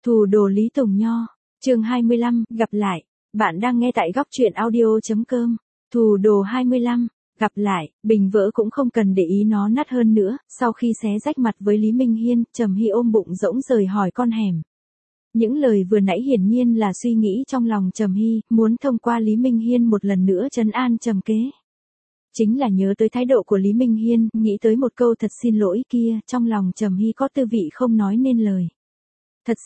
Thủ đồ Lý Tùng Nho, chương 25, gặp lại. Bạn đang nghe tại góc truyện audio.com. Thủ đồ 25, gặp lại, bình vỡ cũng không cần để ý nó nát hơn nữa. Sau khi xé rách mặt với Lý Minh Hiên, Trầm Hy ôm bụng rỗng rời hỏi con hẻm. Những lời vừa nãy hiển nhiên là suy nghĩ trong lòng Trầm Hy, muốn thông qua Lý Minh Hiên một lần nữa trấn an Trầm Kế. Chính là nhớ tới thái độ của Lý Minh Hiên, nghĩ tới một câu thật xin lỗi kia, trong lòng Trầm Hy có tư vị không nói nên lời. Thật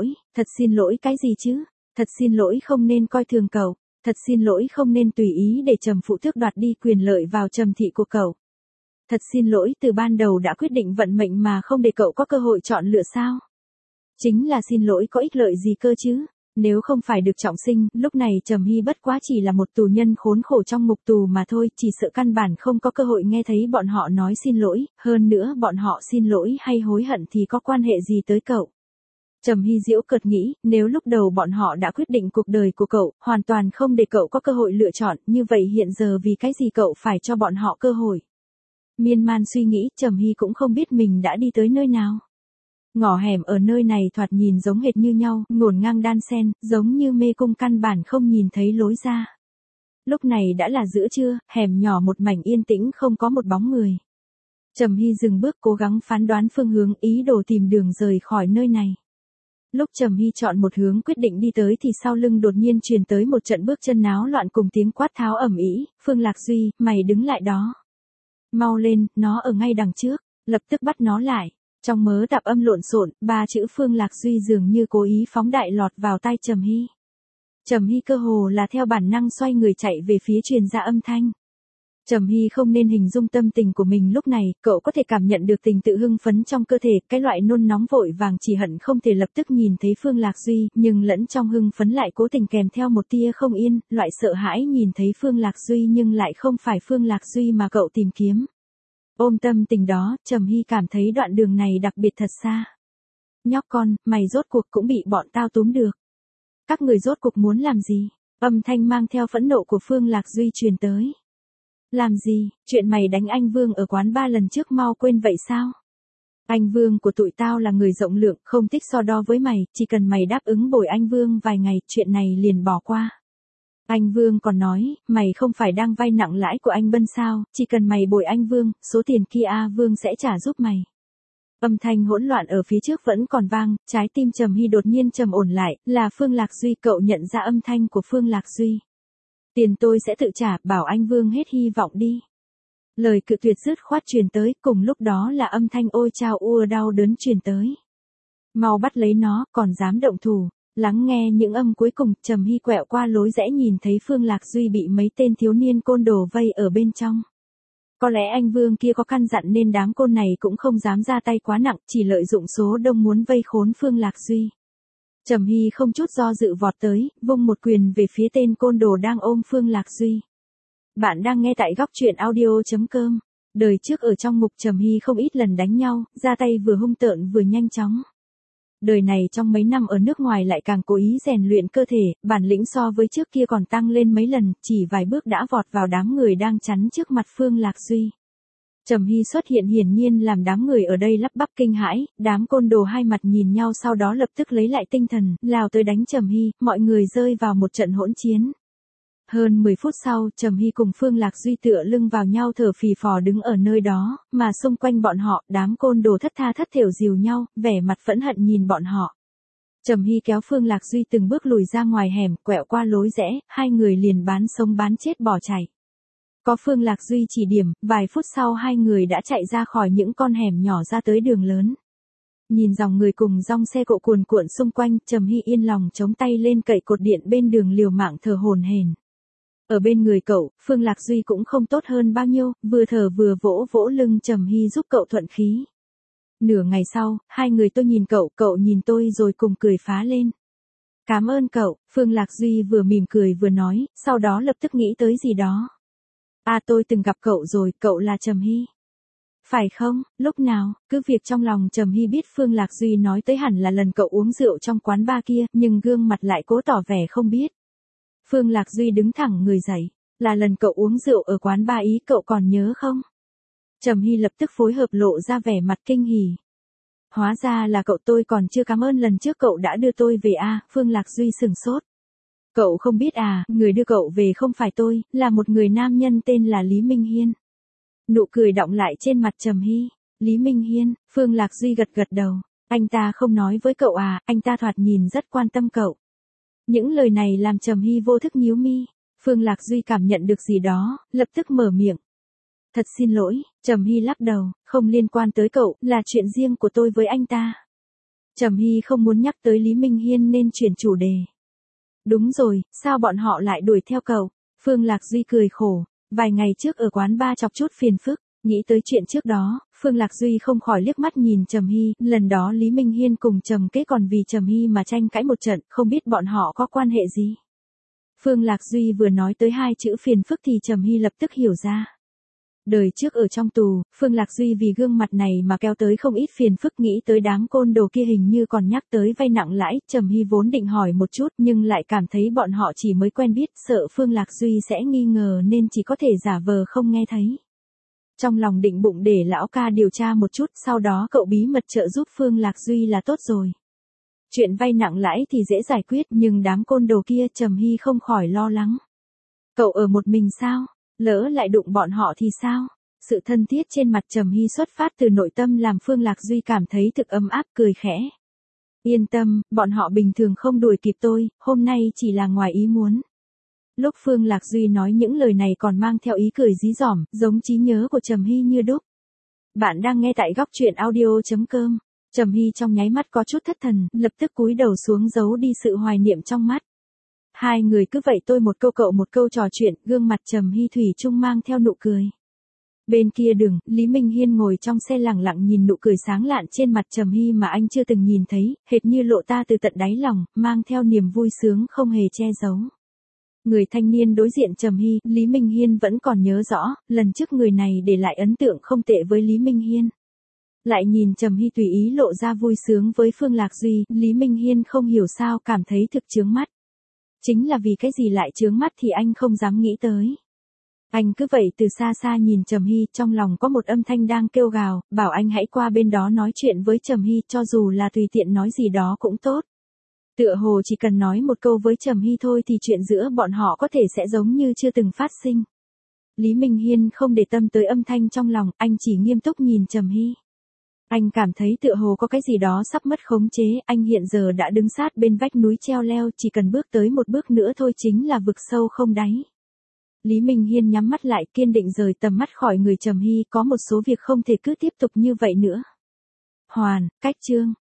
xin lỗi cái gì chứ? Thật xin lỗi không nên coi thường cậu, thật xin lỗi không nên tùy ý để Trầm Phụ tước đoạt đi quyền lợi vào Trầm thị của cậu. Thật xin lỗi từ ban đầu đã quyết định vận mệnh mà không để cậu có cơ hội chọn lựa sao? Chính là xin lỗi có ích lợi gì cơ chứ? Nếu không phải được trọng sinh, lúc này Trầm Hy bất quá chỉ là một tù nhân khốn khổ trong ngục tù mà thôi, chỉ sợ căn bản không có cơ hội nghe thấy bọn họ nói xin lỗi, hơn nữa bọn họ xin lỗi hay hối hận thì có quan hệ gì tới cậu. Trầm Hy giễu cợt nghĩ, nếu lúc đầu bọn họ đã quyết định cuộc đời của cậu, hoàn toàn không để cậu có cơ hội lựa chọn, như vậy hiện giờ vì cái gì cậu phải cho bọn họ cơ hội. Miên man suy nghĩ, Trầm Hy cũng không biết mình đã đi tới nơi nào. Ngõ hẻm ở nơi này thoạt nhìn giống hệt như nhau, ngổn ngang đan xen, giống như mê cung căn bản không nhìn thấy lối ra. Lúc này đã là giữa trưa, hẻm nhỏ một mảnh yên tĩnh không có một bóng người. Trầm Hy dừng bước cố gắng phán đoán phương hướng, ý đồ tìm đường rời khỏi nơi này. Lúc Trầm Hy chọn một hướng quyết định đi tới thì sau lưng đột nhiên truyền tới một trận bước chân náo loạn cùng tiếng quát tháo ầm ĩ. Phương Lạc Duy, mày đứng lại đó. Mau lên, nó ở ngay đằng trước, lập tức bắt nó lại. Trong mớ tạp âm lộn xộn, ba chữ Phương Lạc Duy dường như cố ý phóng đại lọt vào tai Trầm Hy. Trầm Hy cơ hồ là theo bản năng xoay người chạy về phía truyền ra âm thanh. Trầm Hy không nên hình dung tâm tình của mình lúc này, cậu có thể cảm nhận được tình tự hưng phấn trong cơ thể, cái loại nôn nóng vội vàng chỉ hận không thể lập tức nhìn thấy Phương Lạc Duy, nhưng lẫn trong hưng phấn lại cố tình kèm theo một tia không yên, loại sợ hãi nhìn thấy Phương Lạc Duy nhưng lại không phải Phương Lạc Duy mà cậu tìm kiếm. Ôm tâm tình đó, Trầm Hy cảm thấy đoạn đường này đặc biệt thật xa. Nhóc con, mày rốt cuộc cũng bị bọn tao túm được. Các người rốt cuộc muốn làm gì? Âm thanh mang theo phẫn nộ của Phương Lạc Duy truyền tới. Làm gì, chuyện mày đánh anh Vương ở quán 3 lần trước mau quên vậy sao? Anh Vương của tụi tao là người rộng lượng, không thích so đo với mày, chỉ cần mày đáp ứng bồi anh Vương vài ngày, chuyện này liền bỏ qua. Anh Vương còn nói, mày không phải đang vay nặng lãi của anh Bân sao, chỉ cần mày bồi anh Vương, số tiền kia Vương sẽ trả giúp mày. Âm thanh hỗn loạn ở phía trước vẫn còn vang, trái tim Trầm Hy đột nhiên trầm ổn lại, là Phương Lạc Duy, cậu nhận ra âm thanh của Phương Lạc Duy. Tiền tôi sẽ tự trả, bảo anh Vương hết hy vọng đi. Lời cự tuyệt dứt khoát truyền tới, cùng lúc đó là âm thanh ôi chao ua đau đớn truyền tới. Mau bắt lấy nó, còn dám động thủ. Lắng nghe những âm cuối cùng, Trầm Hy quẹo qua lối rẽ nhìn thấy Phương Lạc Duy bị mấy tên thiếu niên côn đồ vây ở bên trong. Có lẽ anh Vương kia có căn dặn nên đám côn này cũng không dám ra tay quá nặng, chỉ lợi dụng số đông muốn vây khốn Phương Lạc Duy. Trầm Hy không chút do dự vọt tới, vung một quyền về phía tên côn đồ đang ôm Phương Lạc Duy. Bạn đang nghe tại góc truyện audio.com. Đời trước ở trong ngục Trầm Hy không ít lần đánh nhau, ra tay vừa hung tợn vừa nhanh chóng. Đời này trong mấy năm ở nước ngoài lại càng cố ý rèn luyện cơ thể, bản lĩnh so với trước kia còn tăng lên mấy lần, chỉ vài bước đã vọt vào đám người đang chắn trước mặt Phương Lạc Duy. Trầm Hy xuất hiện hiển nhiên làm đám người ở đây lắp bắp kinh hãi, đám côn đồ hai mặt nhìn nhau sau đó lập tức lấy lại tinh thần, lao tới đánh Trầm Hy, mọi người rơi vào một trận hỗn chiến. Hơn 10 phút sau, Trầm Hy cùng Phương Lạc Duy tựa lưng vào nhau thở phì phò đứng ở nơi đó, mà xung quanh bọn họ, đám côn đồ thất tha thất thểu dìu nhau, vẻ mặt phẫn hận nhìn bọn họ. Trầm Hy kéo Phương Lạc Duy từng bước lùi ra ngoài hẻm, quẹo qua lối rẽ, hai người liền bán sống bán chết bỏ chạy. Có Phương Lạc Duy chỉ điểm, vài phút sau hai người đã chạy ra khỏi những con hẻm nhỏ ra tới đường lớn. Nhìn dòng người cùng dòng xe cộ cuồn cuộn xung quanh, Trầm Hy yên lòng chống tay lên cậy cột điện bên đường liều mạng thở hổn hển. Ở bên người cậu, Phương Lạc Duy cũng không tốt hơn bao nhiêu, vừa thở vừa vỗ vỗ lưng Trầm Hy giúp cậu thuận khí. Nửa ngày sau, hai người tôi nhìn cậu nhìn tôi rồi cùng cười phá lên. Cảm ơn cậu, Phương Lạc Duy vừa mỉm cười vừa nói, sau đó lập tức nghĩ tới gì đó. Tôi từng gặp cậu rồi, cậu là Trầm Hy. Phải không, lúc nào, cứ việc trong lòng Trầm Hy biết Phương Lạc Duy nói tới hẳn là lần cậu uống rượu trong quán bar kia, nhưng gương mặt lại cố tỏ vẻ không biết. Phương Lạc Duy đứng thẳng người dậy, là lần cậu uống rượu ở quán bar ý cậu còn nhớ không? Trầm Hy lập tức phối hợp lộ ra vẻ mặt kinh hỉ. Hóa ra là cậu, tôi còn chưa cảm ơn lần trước cậu đã đưa tôi về à, Phương Lạc Duy sửng sốt. Cậu không biết à, người đưa cậu về không phải tôi, là một người nam nhân tên là Lý Minh Hiên. Nụ cười đọng lại trên mặt Trầm Hy. Lý Minh Hiên, Phương Lạc Duy gật gật đầu. Anh ta không nói với cậu à, anh ta thoạt nhìn rất quan tâm cậu. Những lời này làm Trầm Hy vô thức nhíu mi. Phương Lạc Duy cảm nhận được gì đó, lập tức mở miệng. Thật xin lỗi, Trầm Hy lắc đầu, không liên quan tới cậu, là chuyện riêng của tôi với anh ta. Trầm Hy không muốn nhắc tới Lý Minh Hiên nên chuyển chủ đề. Đúng rồi, sao bọn họ lại đuổi theo cậu? Phương Lạc Duy cười khổ, vài ngày trước ở quán bar chọc chút phiền phức, nghĩ tới chuyện trước đó, Phương Lạc Duy không khỏi liếc mắt nhìn Trầm Hy, lần đó Lý Minh Hiên cùng Trầm Kế còn vì Trầm Hy mà tranh cãi một trận, không biết bọn họ có quan hệ gì. Phương Lạc Duy vừa nói tới hai chữ phiền phức thì Trầm Hy lập tức hiểu ra. Đời trước ở trong tù, Phương Lạc Duy vì gương mặt này mà kéo tới không ít phiền phức, nghĩ tới đám côn đồ kia hình như còn nhắc tới vay nặng lãi, Trầm Hy vốn định hỏi một chút nhưng lại cảm thấy bọn họ chỉ mới quen biết, sợ Phương Lạc Duy sẽ nghi ngờ nên chỉ có thể giả vờ không nghe thấy. Trong lòng định bụng để lão ca điều tra một chút, sau đó cậu bí mật trợ giúp Phương Lạc Duy là tốt rồi. Chuyện vay nặng lãi thì dễ giải quyết nhưng đám côn đồ kia Trầm Hy không khỏi lo lắng. Cậu ở một mình sao? Lỡ lại đụng bọn họ thì sao? Sự thân thiết trên mặt Trầm Hy xuất phát từ nội tâm làm Phương Lạc Duy cảm thấy thực ấm áp, cười khẽ. Yên tâm, bọn họ bình thường không đuổi kịp tôi, hôm nay chỉ là ngoài ý muốn. Lúc Phương Lạc Duy nói những lời này còn mang theo ý cười dí dỏm, giống trí nhớ của Trầm Hy như đúc. Bạn đang nghe tại góc truyện audio.com. Trầm Hy trong nháy mắt có chút thất thần, lập tức cúi đầu xuống giấu đi sự hoài niệm trong mắt. Hai người cứ vậy tôi một câu cậu một câu trò chuyện, gương mặt Trầm Hy thủy chung mang theo nụ cười. Bên kia đường, Lý Minh Hiên ngồi trong xe lẳng lặng nhìn nụ cười sáng lạn trên mặt Trầm Hy mà anh chưa từng nhìn thấy, hệt như lộ ta từ tận đáy lòng, mang theo niềm vui sướng không hề che giấu. Người thanh niên đối diện Trầm Hy, Lý Minh Hiên vẫn còn nhớ rõ, lần trước người này để lại ấn tượng không tệ với Lý Minh Hiên. Lại nhìn Trầm Hy tùy ý lộ ra vui sướng với Phương Lạc Duy, Lý Minh Hiên không hiểu sao cảm thấy thực chướng mắt. Chính là vì cái gì lại chướng mắt thì anh không dám nghĩ tới. Anh cứ vậy từ xa xa nhìn Trầm Hy, trong lòng có một âm thanh đang kêu gào, bảo anh hãy qua bên đó nói chuyện với Trầm Hy, cho dù là tùy tiện nói gì đó cũng tốt. Tựa hồ chỉ cần nói một câu với Trầm Hy thôi thì chuyện giữa bọn họ có thể sẽ giống như chưa từng phát sinh. Lý Minh Hiên không để tâm tới âm thanh trong lòng, anh chỉ nghiêm túc nhìn Trầm Hy. Anh cảm thấy tựa hồ có cái gì đó sắp mất khống chế, anh hiện giờ đã đứng sát bên vách núi treo leo, chỉ cần bước tới một bước nữa thôi chính là vực sâu không đáy. Lý Minh Hiên nhắm mắt lại, kiên định rời tầm mắt khỏi người Trầm Hy, có một số việc không thể cứ tiếp tục như vậy nữa. Hoàn, cách chương.